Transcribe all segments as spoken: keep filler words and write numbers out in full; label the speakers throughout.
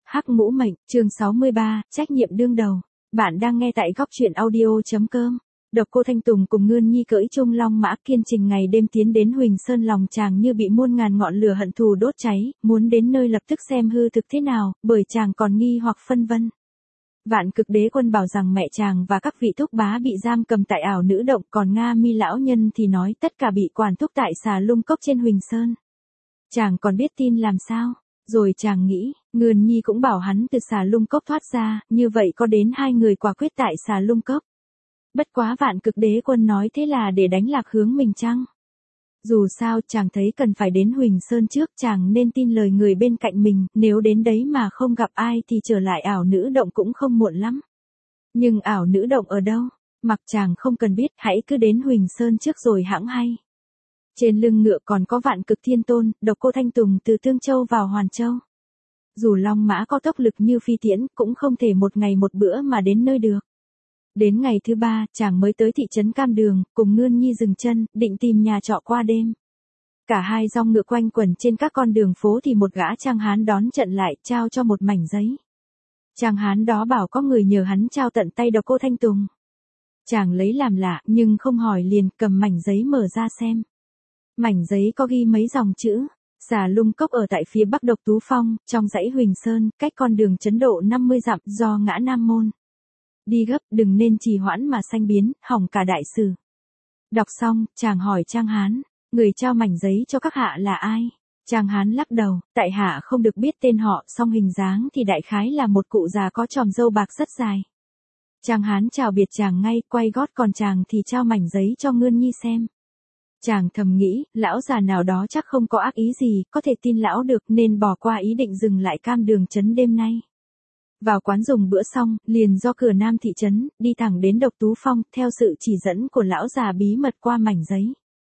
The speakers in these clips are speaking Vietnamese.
Speaker 1: Hắc Ngũ Mệnh, chương sáu mươi ba, trách nhiệm đương đầu. Bạn đang nghe tại góc truyện audio.com. Độc Cô Thanh Tùng cùng Ngươn Nhi cưỡi Trung Long mã kiên trình ngày đêm tiến đến Huỳnh Sơn, lòng chàng như bị muôn ngàn ngọn lửa hận thù đốt cháy, muốn đến nơi lập tức xem hư thực thế nào, bởi chàng còn nghi hoặc phân vân. Vạn Cực Đế Quân bảo rằng mẹ chàng và các vị thúc bá bị giam cầm tại ảo nữ động, còn Nga Mi lão nhân thì nói tất cả bị quản thúc tại xà lung cốc trên Huỳnh Sơn. Chàng còn biết tin làm sao? Rồi chàng nghĩ, Ngươn Nhi cũng bảo hắn từ xà lung cốc thoát ra, như vậy có đến hai người quả quyết tại xà lung cốc. Bất quá Vạn Cực Đế Quân nói thế là để đánh lạc hướng mình chăng? Dù sao chàng thấy cần phải đến Huỳnh Sơn trước, chàng nên tin lời người bên cạnh mình, nếu đến đấy mà không gặp ai thì trở lại ảo nữ động cũng không muộn lắm. Nhưng ảo nữ động ở đâu? Mặc chàng không cần biết, hãy cứ đến Huỳnh Sơn trước rồi hãng hay. Trên lưng ngựa còn có Vạn Cực Thiên Tôn, Độc Cô Thanh Tùng từ Tương Châu vào Hoàn Châu. Dù long mã có tốc lực như phi tiễn, cũng không thể một ngày một bữa mà đến nơi được. Đến ngày thứ ba, chàng mới tới thị trấn Cam Đường, cùng Ngươn Nhi dừng chân, định tìm nhà trọ qua đêm. Cả hai dòng ngựa quanh quẩn trên các con đường phố thì một gã trang hán đón trận lại, trao cho một mảnh giấy. Trang hán đó bảo có người nhờ hắn trao tận tay Độc Cô Thanh Tùng. Chàng lấy làm lạ, nhưng không hỏi liền, cầm mảnh giấy mở ra xem. Mảnh giấy có ghi mấy dòng chữ, xà lung cốc ở tại phía bắc Độc Tú Phong, trong dãy Huỳnh Sơn, cách con đường trấn độ năm mươi dặm, do ngã Nam Môn. Đi gấp, đừng nên trì hoãn mà sanh biến, hỏng cả đại sự. Đọc xong, chàng hỏi Trang Hán, người trao mảnh giấy cho các hạ là ai? Trang Hán lắc đầu, tại hạ không được biết tên họ, song hình dáng thì đại khái là một cụ già có chòm râu bạc rất dài. Trang Hán chào biệt chàng ngay, quay gót, còn chàng thì trao mảnh giấy cho Ngươn Nhi xem. Chàng thầm nghĩ, lão già nào đó chắc không có ác ý gì, có thể tin lão được nên bỏ qua ý định dừng lại Cam Đường trấn đêm nay. Vào quán dùng bữa xong, liền do cửa nam thị trấn, đi thẳng đến Độc Tú Phong, theo sự chỉ dẫn của lão già bí mật qua mảnh giấy.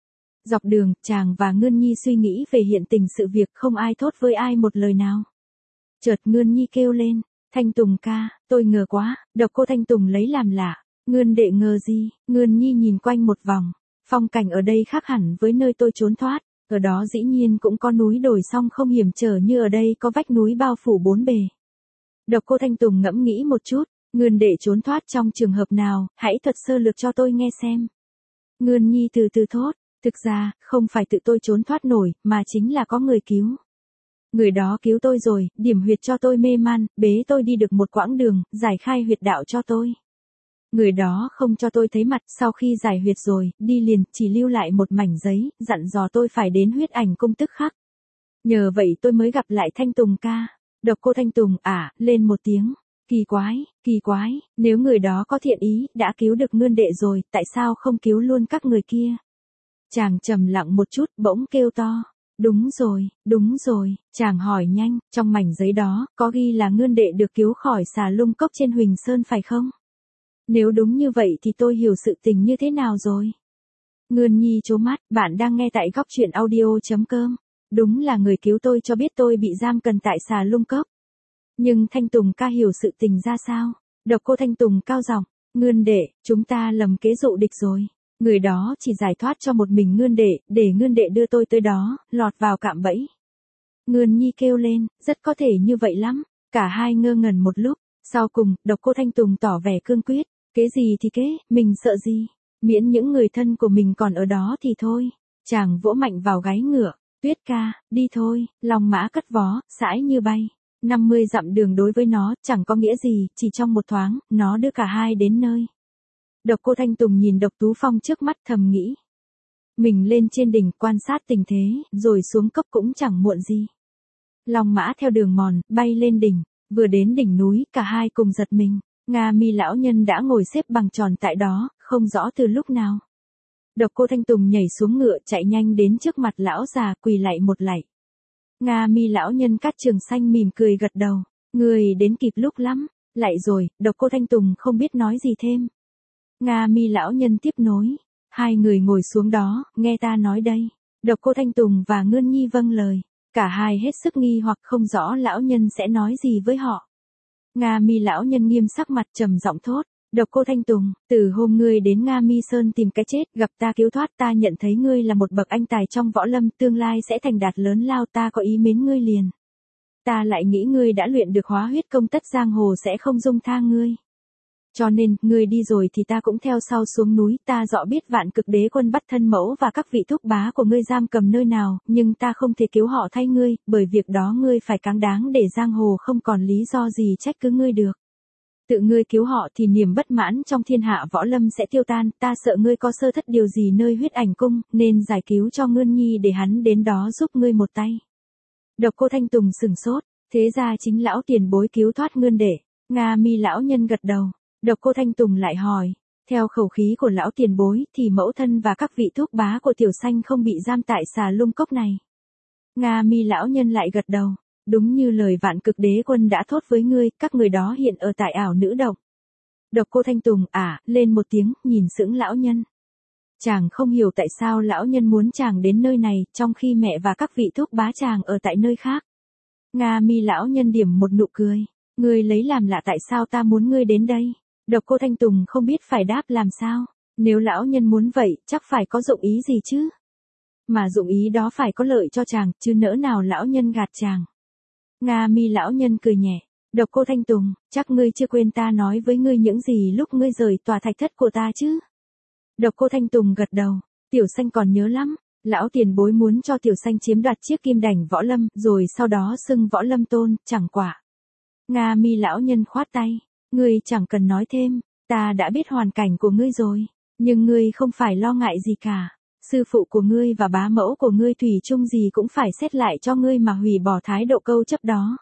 Speaker 1: Dọc đường, chàng và Ngươn Nhi suy nghĩ về hiện tình sự việc, không ai thốt với ai một lời nào. Chợt Ngươn Nhi kêu lên, Thanh Tùng ca, tôi ngờ quá. Độc Cô Thanh Tùng lấy làm lạ, Ngươn đệ ngờ gì? Ngươn Nhi nhìn quanh một vòng. Phong cảnh ở đây khác hẳn với nơi tôi trốn thoát, ở đó dĩ nhiên cũng có núi đồi song không hiểm trở như ở đây có vách núi bao phủ bốn bề. Độc Cô Thanh Tùng ngẫm nghĩ một chút, Ngươn đệ trốn thoát trong trường hợp nào, hãy thuật sơ lược cho tôi nghe xem. Ngươn Nhi từ từ thốt, thực ra, không phải tự tôi trốn thoát nổi, mà chính là có người cứu. Người đó cứu tôi rồi, điểm huyệt cho tôi mê man, bế tôi đi được một quãng đường, giải khai huyệt đạo cho tôi. Người đó không cho tôi thấy mặt, sau khi giải huyệt rồi, đi liền, chỉ lưu lại một mảnh giấy, dặn dò tôi phải đến Huyết Ảnh Cung tức khắc. Nhờ vậy tôi mới gặp lại Thanh Tùng ca. Độc Cô Thanh Tùng à, lên một tiếng. Kỳ quái, kỳ quái, nếu người đó có thiện ý, đã cứu được Ngươn đệ rồi, tại sao không cứu luôn các người kia? Chàng trầm lặng một chút, bỗng kêu to. Đúng rồi, đúng rồi, chàng hỏi nhanh, trong mảnh giấy đó, có ghi là Ngươn đệ được cứu khỏi xà lung cốc trên Huỳnh Sơn phải không? Nếu đúng như vậy thì tôi hiểu sự tình như thế nào rồi? Ngươn Nhi trố mắt, bạn đang nghe tại góc truyện audio.com. Đúng là người cứu tôi cho biết tôi bị giam cầm tại xà lung cốc. Nhưng Thanh Tùng ca hiểu sự tình ra sao? Độc Cô Thanh Tùng cao giọng, Ngươn đệ, chúng ta lầm kế dụ địch rồi. Người đó chỉ giải thoát cho một mình Ngươn đệ, để Ngươn đệ đưa tôi tới đó, lọt vào cạm bẫy. Ngươn Nhi kêu lên, rất có thể như vậy lắm. Cả hai ngơ ngẩn một lúc, sau cùng, Độc Cô Thanh Tùng tỏ vẻ cương quyết. Kế gì thì kế, mình sợ gì? Miễn những người thân của mình còn ở đó thì thôi. Chàng vỗ mạnh vào gáy ngựa. Tuyết ca, đi thôi. Long mã cất vó, sải như bay. năm mươi dặm đường đối với nó, chẳng có nghĩa gì, chỉ trong một thoáng, nó đưa cả hai đến nơi. Độc Cô Thanh Tùng nhìn Độc Tú Phong trước mắt thầm nghĩ. Mình lên trên đỉnh quan sát tình thế, rồi xuống cốc cũng chẳng muộn gì. Long mã theo đường mòn, bay lên đỉnh. Vừa đến đỉnh núi, cả hai cùng giật mình. Nga Mi lão nhân đã ngồi xếp bằng tròn tại đó, không rõ từ lúc nào. Độc Cô Thanh Tùng nhảy xuống ngựa, chạy nhanh đến trước mặt lão già, quỳ lạy một lạy. Nga Mi lão nhân cắt trường xanh mỉm cười gật đầu, người đến kịp lúc lắm. Lạy rồi, Độc Cô Thanh Tùng không biết nói gì thêm. Nga Mi lão nhân tiếp nối, hai người ngồi xuống đó, nghe ta nói đây. Độc Cô Thanh Tùng và Ngươn Nhi vâng lời, cả hai hết sức nghi hoặc không rõ lão nhân sẽ nói gì với họ. Nga Mi lão nhân nghiêm sắc mặt trầm giọng thốt, Độc Cô Thanh Tùng, từ hôm ngươi đến Nga Mi Sơn tìm cái chết, gặp ta cứu thoát, ta nhận thấy ngươi là một bậc anh tài trong võ lâm, tương lai sẽ thành đạt lớn lao, ta có ý mến ngươi liền. Ta lại nghĩ ngươi đã luyện được hóa huyết công, tất giang hồ sẽ không dung tha ngươi. Cho nên, ngươi đi rồi thì ta cũng theo sau xuống núi, ta rõ biết vạn cực đế quân bắt thân mẫu và các vị thúc bá của ngươi giam cầm nơi nào, nhưng ta không thể cứu họ thay ngươi, bởi việc đó ngươi phải cáng đáng để giang hồ không còn lý do gì trách cứ ngươi được. Tự ngươi cứu họ thì niềm bất mãn trong thiên hạ võ lâm sẽ tiêu tan, ta sợ ngươi có sơ thất điều gì nơi huyết ảnh cung, nên giải cứu cho Ngươn Nhi để hắn đến đó giúp ngươi một tay. Độc Cô Thanh Tùng sừng sốt, thế ra chính lão tiền bối cứu thoát Ngươn đệ. Nga Mi lão nhân gật đầu. Độc Cô Thanh Tùng lại hỏi, theo khẩu khí của lão tiền bối thì mẫu thân và các vị thúc bá của Tiểu Xanh không bị giam tại xà lung cốc này. Nga Mi lão nhân lại gật đầu, đúng như lời vạn cực đế quân đã thốt với ngươi, các người đó hiện ở tại ảo nữ động. Độc Cô Thanh Tùng à, lên một tiếng, nhìn sững lão nhân. Chàng không hiểu tại sao lão nhân muốn chàng đến nơi này, trong khi mẹ và các vị thúc bá chàng ở tại nơi khác. Nga Mi lão nhân điểm một nụ cười, ngươi lấy làm lạ tại sao ta muốn ngươi đến đây. Độc Cô Thanh Tùng không biết phải đáp làm sao, nếu lão nhân muốn vậy, chắc phải có dụng ý gì chứ. Mà dụng ý đó phải có lợi cho chàng, chứ nỡ nào lão nhân gạt chàng. Nga Mi lão nhân cười nhẹ, Độc Cô Thanh Tùng, chắc ngươi chưa quên ta nói với ngươi những gì lúc ngươi rời tòa thạch thất của ta chứ. Độc Cô Thanh Tùng gật đầu, Tiểu Xanh còn nhớ lắm, lão tiền bối muốn cho Tiểu Xanh chiếm đoạt chiếc kim đảnh võ lâm, rồi sau đó xưng võ lâm tôn, chẳng quả. Nga Mi lão nhân khoát tay, ngươi chẳng cần nói thêm, ta đã biết hoàn cảnh của ngươi rồi, nhưng ngươi không phải lo ngại gì cả. Sư phụ của ngươi và bá mẫu của ngươi thủy chung gì cũng phải xét lại cho ngươi mà hủy bỏ thái độ câu chấp đó.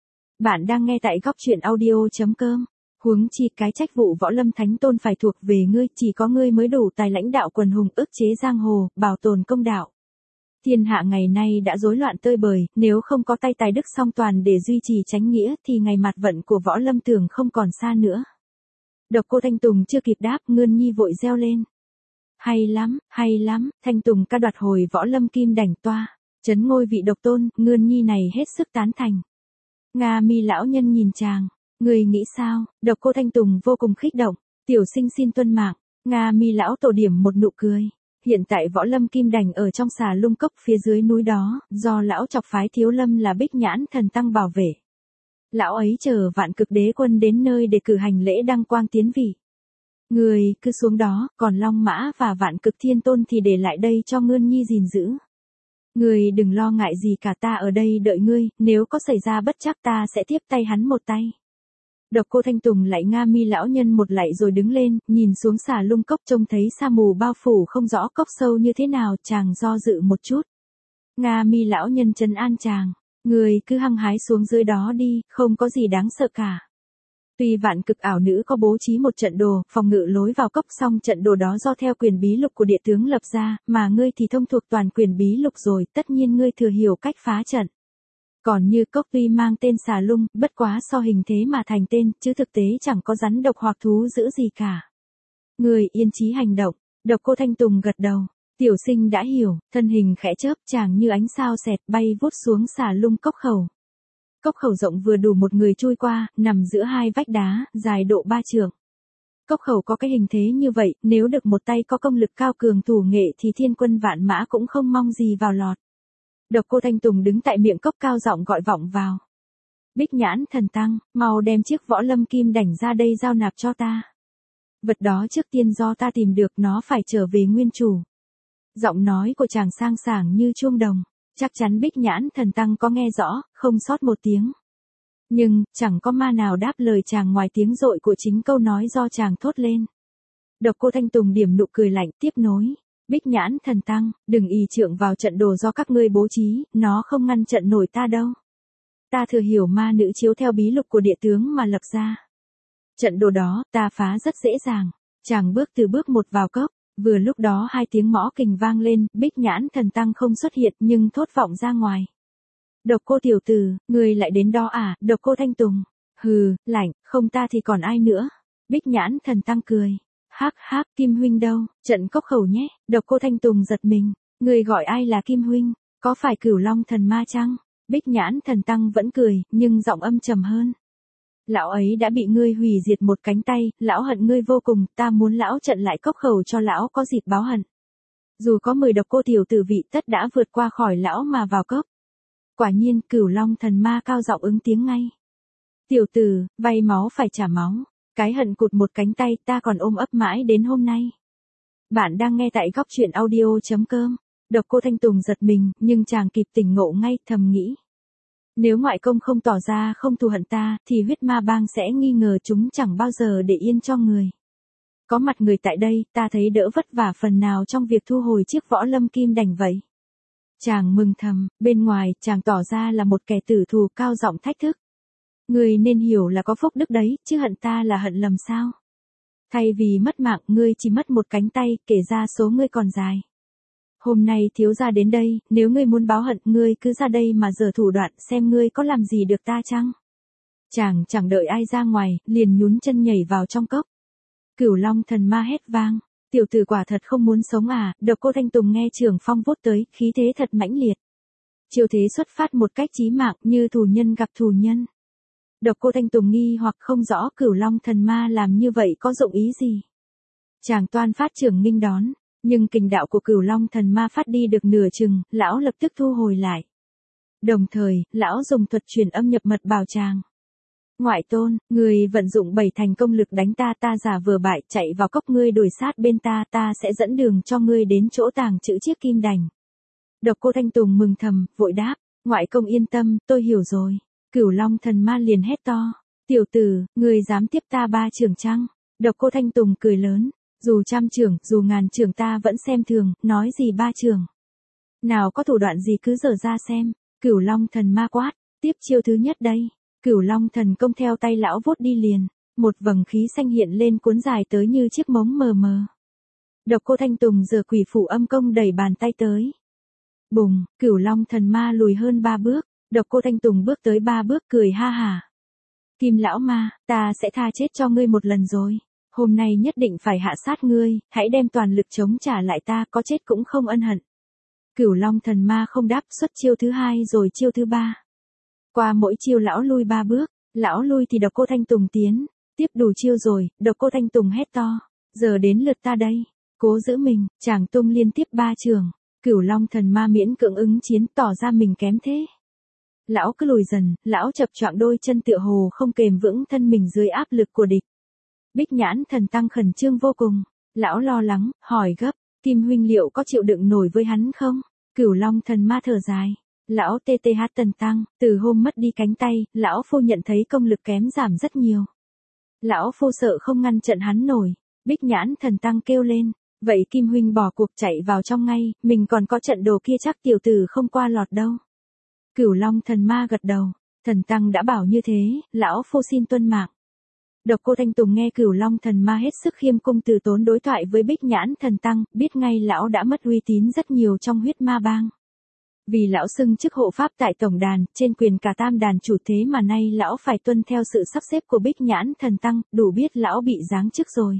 Speaker 1: Bạn đang nghe tại góc truyện audio chấm com. Huống chi cái trách vụ võ lâm thánh tôn phải thuộc về ngươi, chỉ có ngươi mới đủ tài lãnh đạo quần hùng, ức chế giang hồ, bảo tồn công đạo. Thiên hạ ngày nay đã rối loạn tơi bời, nếu không có tay tài đức song toàn để duy trì chánh nghĩa thì ngày mặt vận của võ lâm tưởng không còn xa nữa. Độc Cô Thanh Tùng chưa kịp đáp, Ngươn Nhi vội reo lên. Hay lắm, hay lắm, Thanh Tùng ca đoạt hồi võ lâm kim đảnh toa, trấn ngôi vị độc tôn, Ngươn Nhi này hết sức tán thành. Nga Mi lão nhân nhìn chàng, người nghĩ sao? Độc Cô Thanh Tùng vô cùng kích động, tiểu sinh xin tuân mạng. Nga Mi lão tổ điểm một nụ cười. Hiện tại võ lâm kim đảnh ở trong xà lung cốc phía dưới núi đó, do lão chọc phái thiếu lâm là Bích Nhãn Thần Tăng bảo vệ. Lão ấy chờ vạn cực đế quân đến nơi để cử hành lễ đăng quang tiến vị. Người cứ xuống đó, còn Long Mã và vạn cực thiên tôn thì để lại đây cho Ngươn Nhi gìn giữ. Người đừng lo ngại gì cả, ta ở đây đợi ngươi, nếu có xảy ra bất trắc ta sẽ tiếp tay hắn một tay. Độc Cô Thanh Tùng lại Nga Mi lão nhân một lạy rồi đứng lên, nhìn xuống xà lung cốc trông thấy sa mù bao phủ không rõ cốc sâu như thế nào, chàng do dự một chút. Nga Mi lão nhân trấn an chàng, người cứ hăng hái xuống dưới đó đi, không có gì đáng sợ cả. Tuy vạn cực ảo nữ có bố trí một trận đồ, phòng ngự lối vào cốc, song trận đồ đó do theo quyền bí lục của địa tướng lập ra, mà ngươi thì thông thuộc toàn quyền bí lục rồi, tất nhiên ngươi thừa hiểu cách phá trận. Còn như cốc tuy mang tên xà lung, bất quá so hình thế mà thành tên, chứ thực tế chẳng có rắn độc hoặc thú dữ gì cả. Ngươi yên chí hành động. Độc Cô Thanh Tùng gật đầu. Tiểu sinh đã hiểu, thân hình khẽ chớp, chàng như ánh sao xẹt bay vút xuống xà lung cốc khẩu. Cốc khẩu rộng vừa đủ một người chui qua, nằm giữa hai vách đá, dài độ ba trượng. Cốc khẩu có cái hình thế như vậy, nếu được một tay có công lực cao cường thủ nghệ thì thiên quân vạn mã cũng không mong gì vào lọt. Độc Cô Thanh Tùng đứng tại miệng cốc cao giọng gọi vọng vào. Bích Nhãn Thần Tăng, mau đem chiếc võ lâm kim đảnh ra đây giao nạp cho ta. Vật đó trước tiên do ta tìm được, nó phải trở về nguyên chủ. Giọng nói của chàng sang sảng như chuông đồng. Chắc chắn Bích Nhãn Thần Tăng có nghe rõ, không sót một tiếng. Nhưng, chẳng có ma nào đáp lời chàng ngoài tiếng dội của chính câu nói do chàng thốt lên. Độc Cô Thanh Tùng điểm nụ cười lạnh tiếp nối. Bích Nhãn Thần Tăng, đừng ỷ trượng vào trận đồ do các ngươi bố trí, nó không ngăn trận nổi ta đâu. Ta thừa hiểu ma nữ chiếu theo bí lục của địa tướng mà lập ra. Trận đồ đó, ta phá rất dễ dàng. Chàng bước từ bước một vào cốc. Vừa lúc đó hai tiếng mõ kình vang lên, Bích Nhãn Thần Tăng không xuất hiện nhưng thốt vọng ra ngoài. Độc Cô tiểu tử, người lại đến đó à? Độc Cô Thanh Tùng. Hừ, lạnh, không ta thì còn ai nữa? Bích Nhãn Thần Tăng cười. Hắc hắc, Kim huynh đâu? Trận cốc khẩu nhé. Độc Cô Thanh Tùng giật mình. Người gọi ai là Kim huynh? Có phải Cửu Long thần ma chăng? Bích Nhãn Thần Tăng vẫn cười, nhưng giọng âm trầm hơn. Lão ấy đã bị ngươi hủy diệt một cánh tay, lão hận ngươi vô cùng, ta muốn lão trận lại cốc khẩu cho lão có dịp báo hận. Dù có mười độc cô tiểu tử vị tất đã vượt qua khỏi lão mà vào cốc. Quả nhiên, Cửu Long thần ma cao giọng ứng tiếng ngay. Tiểu tử, vay máu phải trả máu, cái hận cụt một cánh tay ta còn ôm ấp mãi đến hôm nay. Bạn đang nghe tại góc truyện audio.com. Độc Cô Thanh Tùng giật mình, nhưng chàng kịp tỉnh ngộ ngay, thầm nghĩ. Nếu ngoại công không tỏ ra không thù hận ta, thì huyết ma bang sẽ nghi ngờ chúng chẳng bao giờ để yên cho người. Có mặt người tại đây, ta thấy đỡ vất vả phần nào trong việc thu hồi chiếc võ lâm kim đành vậy. Chàng mừng thầm, bên ngoài, chàng tỏ ra là một kẻ tử thù, cao giọng thách thức. Ngươi nên hiểu là có phúc đức đấy, chứ hận ta là hận lầm sao? Thay vì mất mạng, ngươi chỉ mất một cánh tay, kể ra số ngươi còn dài. Hôm nay thiếu gia đến đây, nếu ngươi muốn báo hận, ngươi cứ ra đây mà giở thủ đoạn, xem ngươi có làm gì được ta chăng? Chàng chẳng đợi ai ra ngoài, liền nhún chân nhảy vào trong cốc. Cửu Long thần ma hét vang, tiểu tử quả thật không muốn sống à? Độc Cô Thanh Tùng nghe Trường Phong vút tới, khí thế thật mãnh liệt. Chiêu thế xuất phát một cách chí mạng, như thù nhân gặp thù nhân. Độc Cô Thanh Tùng nghi hoặc không rõ Cửu Long thần ma làm như vậy có dụng ý gì. Chàng toan phát trưởng nghênh đón, nhưng kình đạo của Cửu Long thần ma phát đi được nửa chừng, lão lập tức thu hồi lại. Đồng thời, lão dùng thuật truyền âm nhập mật bảo chàng. Ngoại tôn, người vận dụng bảy thành công lực đánh ta, ta giả vừa bại, chạy vào cốc, ngươi đuổi sát bên ta, ta sẽ dẫn đường cho ngươi đến chỗ tàng trữ chiếc kim đành. Độc Cô Thanh Tùng mừng thầm, vội đáp, ngoại công yên tâm, tôi hiểu rồi. Cửu Long thần ma liền hét to, tiểu tử, ngươi dám tiếp ta ba trưởng chăng? Độc Cô Thanh Tùng cười lớn, dù trăm trưởng, dù ngàn trưởng ta vẫn xem thường, nói gì ba trưởng. Nào có thủ đoạn gì cứ dở ra xem. Cửu Long thần ma quát, tiếp chiêu thứ nhất đây. Cửu Long thần công theo tay lão vút đi liền, một vầng khí xanh hiện lên cuốn dài tới như chiếc mống mờ mờ. Độc Cô Thanh Tùng giơ quỷ phủ âm công đẩy bàn tay tới. Bùng, Cửu Long thần ma lùi hơn ba bước, Độc Cô Thanh Tùng bước tới ba bước cười ha hả. Kim lão ma, ta sẽ tha chết cho ngươi một lần rồi. Hôm nay nhất định phải hạ sát ngươi, hãy đem toàn lực chống trả lại ta, có chết cũng không ân hận. Cửu Long thần ma không đáp, xuất chiêu thứ hai rồi chiêu thứ ba. Qua mỗi chiêu lão lui ba bước, lão lui thì Độc Cô Thanh Tùng tiến, tiếp đủ chiêu rồi, Độc Cô Thanh Tùng hét to, giờ đến lượt ta đây, cố giữ mình, chàng tung liên tiếp ba trường, Cửu Long thần ma miễn cưỡng ứng chiến, tỏ ra mình kém thế. Lão cứ lùi dần, lão chập choạng đôi chân tựa hồ không kềm vững thân mình dưới áp lực của địch. Bích Nhãn thần tăng khẩn trương vô cùng, lão lo lắng, hỏi gấp, Kim huynh liệu có chịu đựng nổi với hắn không? Cửu Long thần ma thở dài, lão tê tê hát tần tăng, từ hôm mất đi cánh tay, lão phu nhận thấy công lực kém giảm rất nhiều. Lão phu sợ không ngăn trận hắn nổi. Bích Nhãn thần tăng kêu lên, vậy Kim huynh bỏ cuộc chạy vào trong ngay, mình còn có trận đồ kia chắc tiểu tử không qua lọt đâu. Cửu Long thần ma gật đầu, thần tăng đã bảo như thế, lão phu xin tuân mạng. Độc Cô Thanh Tùng nghe Cửu Long thần ma hết sức khiêm cung từ tốn đối thoại với Bích Nhãn thần tăng, biết ngay lão đã mất uy tín rất nhiều trong huyết ma bang. Vì lão xưng chức hộ pháp tại tổng đàn, trên quyền cả tam đàn chủ, thế mà nay lão phải tuân theo sự sắp xếp của Bích Nhãn thần tăng, đủ biết lão bị giáng chức rồi.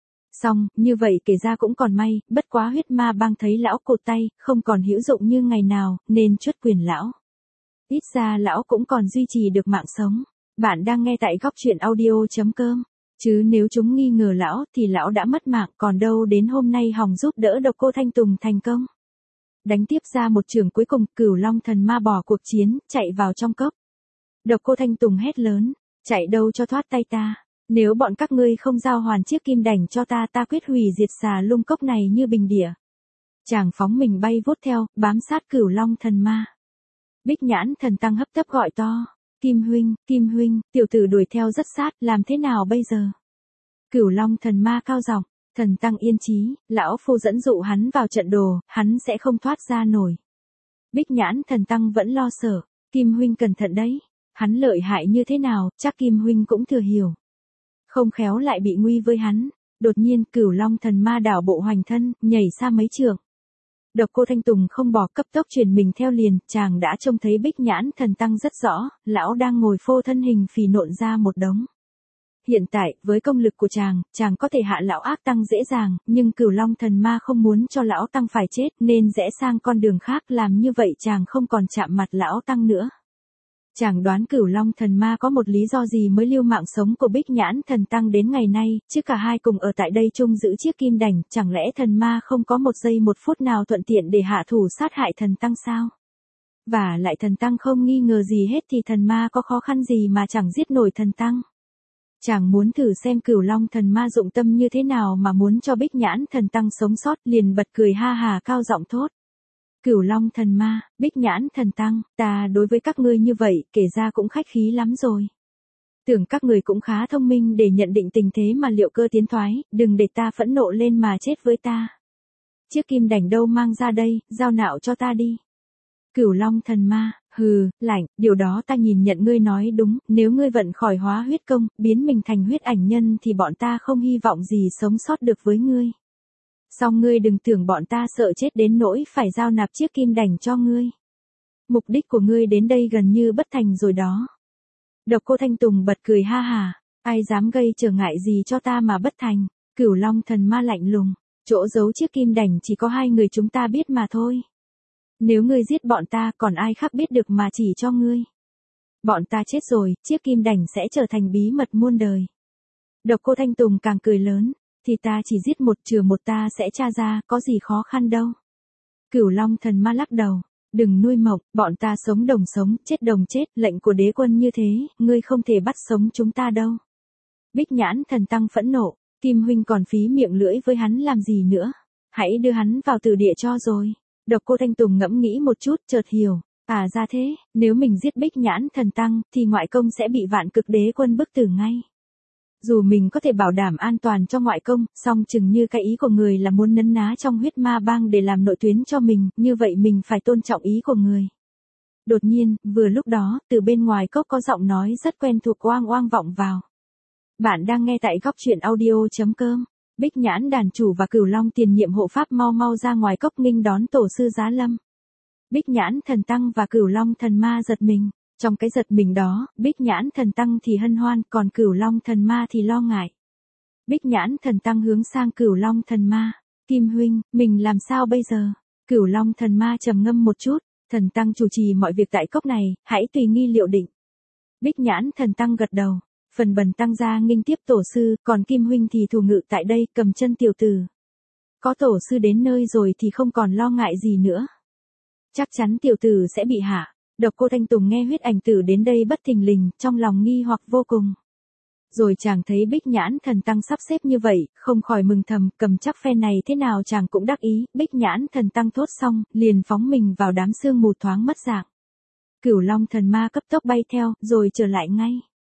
Speaker 1: Xong, như vậy kể ra cũng còn may, bất quá huyết ma bang thấy lão cụt tay, không còn hữu dụng như ngày nào, nên truất quyền lão. Ít ra lão cũng còn duy trì được mạng sống. Bạn đang nghe tại góc truyện audio.com. Chứ nếu chúng nghi ngờ lão thì lão đã mất mạng, còn đâu đến hôm nay hòng giúp đỡ Độc Cô Thanh Tùng thành công. Đánh tiếp ra một trường cuối cùng, Cửu Long thần ma bỏ cuộc chiến, chạy vào trong cốc. Độc Cô Thanh Tùng hét lớn, chạy đâu cho thoát tay ta. Nếu bọn các ngươi không giao hoàn chiếc kim đành cho ta, ta quyết hủy diệt xà lung cốc này như bình địa. Chàng phóng mình bay vút theo, bám sát Cửu Long thần ma. Bích Nhãn thần tăng hấp tấp gọi to, Kim huynh, Kim huynh, tiểu tử đuổi theo rất sát, làm thế nào bây giờ? Cửu Long thần ma cao giọng, thần tăng yên chí, lão phu dẫn dụ hắn vào trận đồ, hắn sẽ không thoát ra nổi. Bích Nhãn thần tăng vẫn lo sợ, Kim huynh cẩn thận đấy, hắn lợi hại như thế nào, chắc Kim huynh cũng thừa hiểu. Không khéo lại bị nguy với hắn. Đột nhiên Cửu Long thần ma đảo bộ hoành thân, nhảy xa mấy trượng. Độc Cô Thanh Tùng không bỏ, cấp tốc chuyển mình theo liền, chàng đã trông thấy Bích Nhãn thần tăng rất rõ, lão đang ngồi phô thân hình phì nộn ra một đống. Hiện tại, với công lực của chàng, chàng có thể hạ lão ác tăng dễ dàng, nhưng Cửu Long thần ma không muốn cho lão tăng phải chết nên rẽ sang con đường khác, làm như vậy chàng không còn chạm mặt lão tăng nữa. Chàng đoán Cửu Long thần ma có một lý do gì mới lưu mạng sống của Bích Nhãn thần tăng đến ngày nay, chứ cả hai cùng ở tại đây chung giữ chiếc kim đành, chẳng lẽ thần ma không có một giây một phút nào thuận tiện để hạ thủ sát hại thần tăng sao? Và lại thần tăng không nghi ngờ gì hết thì thần ma có khó khăn gì mà chẳng giết nổi thần tăng. Chàng muốn thử xem Cửu Long thần ma dụng tâm như thế nào mà muốn cho Bích Nhãn thần tăng sống sót, liền bật cười ha hà cao giọng thốt. Cửu Long thần ma, Bích Nhãn thần tăng, ta đối với các ngươi như vậy, kể ra cũng khách khí lắm rồi. Tưởng các người cũng khá thông minh để nhận định tình thế mà liệu cơ tiến thoái, đừng để ta phẫn nộ lên mà chết với ta. Chiếc kim đảnh đâu mang ra đây, giao nạo cho ta đi. Cửu Long thần ma, hừ, lạnh, điều đó ta nhìn nhận ngươi nói đúng, nếu ngươi vận khỏi hóa huyết công, biến mình thành huyết ảnh nhân thì bọn ta không hy vọng gì sống sót được với ngươi. Song ngươi đừng tưởng bọn ta sợ chết đến nỗi phải giao nạp chiếc kim đảnh cho ngươi. Mục đích của ngươi đến đây gần như bất thành rồi đó. Độc Cô Thanh Tùng bật cười ha hà, ai dám gây trở ngại gì cho ta mà bất thành. Cửu Long thần ma lạnh lùng, chỗ giấu chiếc kim đảnh chỉ có hai người chúng ta biết mà thôi. Nếu ngươi giết bọn ta còn ai khác biết được mà chỉ cho ngươi. Bọn ta chết rồi, chiếc kim đảnh sẽ trở thành bí mật muôn đời. Độc Cô Thanh Tùng càng cười lớn, thì ta chỉ giết một trừ một ta sẽ tra ra, có gì khó khăn đâu. Cửu Long thần ma lắc đầu, đừng nuôi mộng, bọn ta sống đồng sống, chết đồng chết, lệnh của đế quân như thế, ngươi không thể bắt sống chúng ta đâu. Bích Nhãn thần tăng phẫn nộ, Kim huynh còn phí miệng lưỡi với hắn làm gì nữa, hãy đưa hắn vào tử địa cho rồi. Độc Cô Thanh Tùng ngẫm nghĩ một chút, chợt hiểu, à ra thế, nếu mình giết Bích Nhãn thần tăng, thì ngoại công sẽ bị Vạn Cực đế quân bức tử ngay. Dù mình có thể bảo đảm an toàn cho ngoại công, song chừng như cái ý của người là muốn nấn ná trong huyết ma bang để làm nội tuyến cho mình, như vậy mình phải tôn trọng ý của người. Đột nhiên, vừa lúc đó, từ bên ngoài cốc có giọng nói rất quen thuộc oang oang vọng vào. Bạn đang nghe tại góc truyện audio chấm com. Bích Nhãn đàn chủ và Cửu Long tiền nhiệm hộ pháp mau mau ra ngoài cốc nghênh đón tổ sư Giá Lâm. Bích Nhãn thần tăng và Cửu Long thần ma giật mình. Trong cái giật mình đó, Bích Nhãn thần tăng thì hân hoan, còn Cửu Long thần ma thì lo ngại. Bích Nhãn thần tăng hướng sang Cửu Long thần ma. Kim huynh, mình làm sao bây giờ? Cửu Long thần ma trầm ngâm một chút, thần tăng chủ trì mọi việc tại cốc này, hãy tùy nghi liệu định. Bích Nhãn thần tăng gật đầu. Phần bần tăng ra nghênh tiếp tổ sư, còn Kim huynh thì thủ ngự tại đây cầm chân tiểu tử. Có tổ sư đến nơi rồi thì không còn lo ngại gì nữa. Chắc chắn tiểu tử sẽ bị hạ. Độc Cô Thanh Tùng nghe huyết ảnh tử đến đây bất thình lình, trong lòng nghi hoặc vô cùng. Rồi chàng thấy Bích Nhãn thần tăng sắp xếp như vậy, không khỏi mừng thầm, cầm chắc phe này thế nào chàng cũng đắc ý. Bích Nhãn thần tăng thốt xong, liền phóng mình vào đám sương mù thoáng mất dạng. Cửu Long thần ma cấp tốc bay theo, rồi trở lại ngay.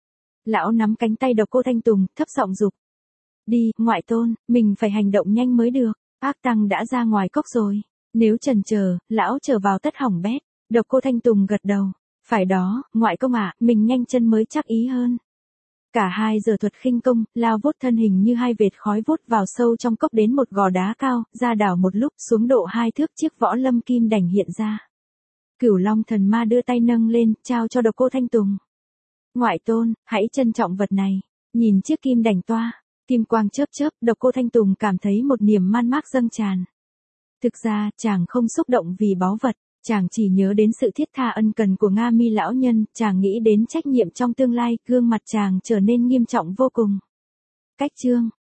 Speaker 1: Lão nắm cánh tay Độc Cô Thanh Tùng, thấp giọng dục. Đi, ngoại tôn, mình phải hành động nhanh mới được. Ác tăng đã ra ngoài cốc rồi. Nếu chần chờ, lão trở vào tất hỏng bét. Độc Cô Thanh Tùng gật đầu. Phải đó, ngoại công ạ, mình nhanh chân mới chắc ý hơn. Cả hai giờ thuật khinh công, lao vút thân hình như hai vệt khói vút vào sâu trong cốc đến một gò đá cao, ra đảo một lúc xuống độ hai thước chiếc võ lâm kim đảnh hiện ra. Cửu Long thần ma đưa tay nâng lên, trao cho Độc Cô Thanh Tùng. Ngoại tôn, hãy trân trọng vật này. Nhìn chiếc kim đảnh toa, kim quang chớp chớp, Độc Cô Thanh Tùng cảm thấy một niềm man mác dâng tràn. Thực ra, chàng không xúc động vì báu vật, chàng chỉ nhớ đến sự thiết tha ân cần của Nga Mi lão nhân, chàng nghĩ đến trách nhiệm trong tương lai, gương mặt chàng trở nên nghiêm trọng vô cùng. Cách chương